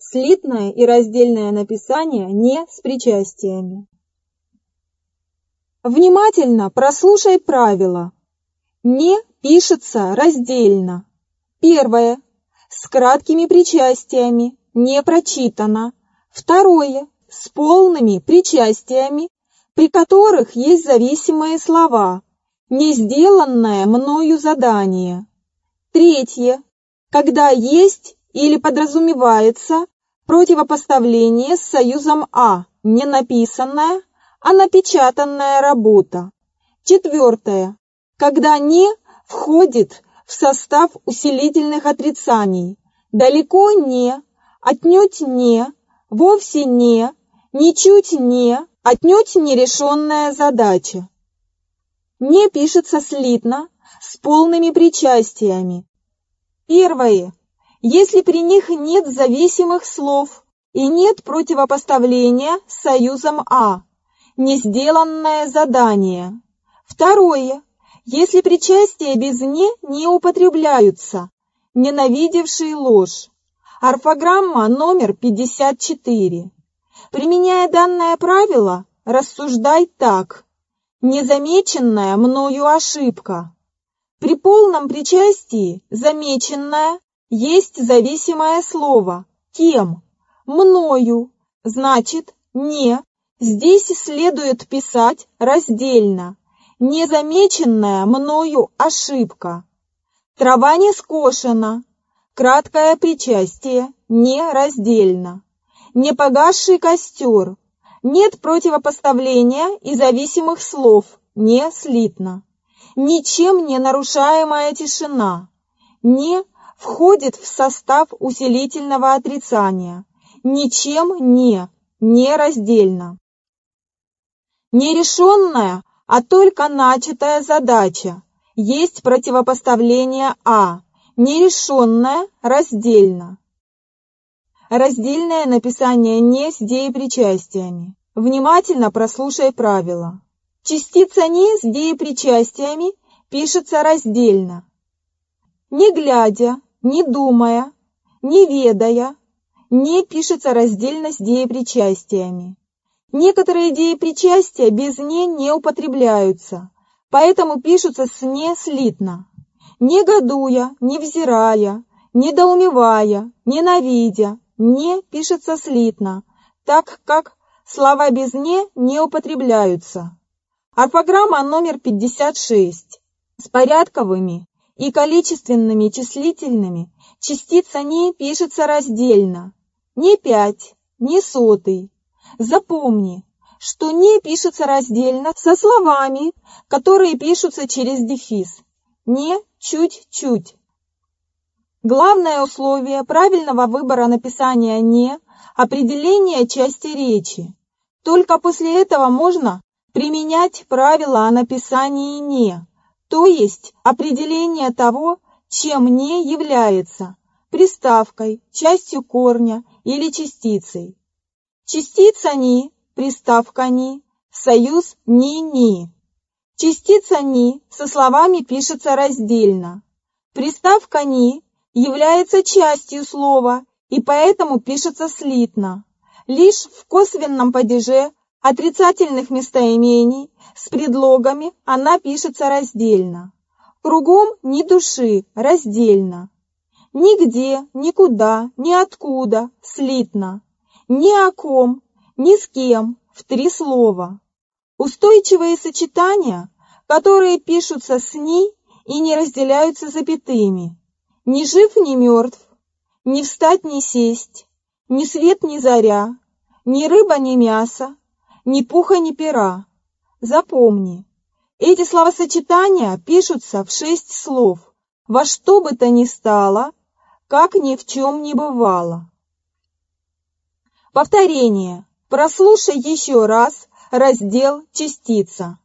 Слитное и раздельное написание не с причастиями. Внимательно прослушай правила. Не пишется раздельно. Первое. С краткими причастиями. Не прочитано. Второе. С полными причастиями, при которых есть зависимые слова. Не сделанное мною задание. Третье. Когда есть или подразумевается противопоставление с союзом «а» не написанная, а напечатанная работа. Четвертое. Когда «не» входит в состав усилительных отрицаний. Далеко не, отнюдь не, вовсе не, ничуть не, отнюдь нерешенная задача. Не пишется слитно, с полными причастиями. Первое. Если при них нет зависимых слов и нет противопоставления с союзом «а», не сделанное задание. Второе. Если причастия без не употребляются, ненавидевший ложь. Орфограмма номер 54. Применяя данное правило, рассуждай так. Незамеченная мною ошибка. При полном причастии замеченное есть зависимое слово «кем», «мною», значит «не». Здесь следует писать раздельно. Незамеченная мною ошибка. Трава не скошена. Краткое причастие не раздельно. Непогасший костер. Нет противопоставления и зависимых слов, не слитно. Ничем не нарушаемая тишина. Не входит в состав усилительного отрицания. Ничем не раздельно. Нерешенная, а только начатая задача. Есть противопоставление «а». Нерешенная раздельно. Раздельное написание «не» с деепричастиями. Внимательно прослушай правила. Частица «не» с деепричастиями пишется раздельно. Не глядя, не думая, не ведая, не пишется раздельно с деепричастиями. Некоторые деепричастия без не употребляются, поэтому пишутся с «не» слитно. Негодуя, невзирая, недоумевая, ненавидя, не пишется слитно, так как слова без не употребляются. Орфограмма номер 56. С порядковыми и количественными числительными частица «не» пишется раздельно. Не 5, не 100. Запомни, что «не» пишется раздельно со словами, которые пишутся через дефис. Не чуть-чуть. Главное условие правильного выбора написания «не» – определение части речи. Только после этого можно применять правила о написании «не», то есть определение того, чем «не» является – приставкой, частью корня или частицей. Частица «ни», приставка «ни», союз «ни-ни». Частица «ни» со словами пишется раздельно. Приставка «ни» является частью слова и поэтому пишется слитно. Лишь в косвенном падеже отрицательных местоимений с предлогами она пишется раздельно. Кругом ни души, раздельно. Нигде, никуда, ниоткуда, слитно. Ни о ком, ни с кем, в 3 слова. Устойчивые сочетания, которые пишутся с «ни» и не разделяются запятыми. Ни жив, ни мертв, ни встать, ни сесть, ни свет, ни заря, ни рыба, ни мясо, ни пуха, ни пера. Запомни, эти словосочетания пишутся в 6 слов, во что бы то ни стало, как ни в чем не бывало. Повторение. Прослушай еще раз раздел «Частица».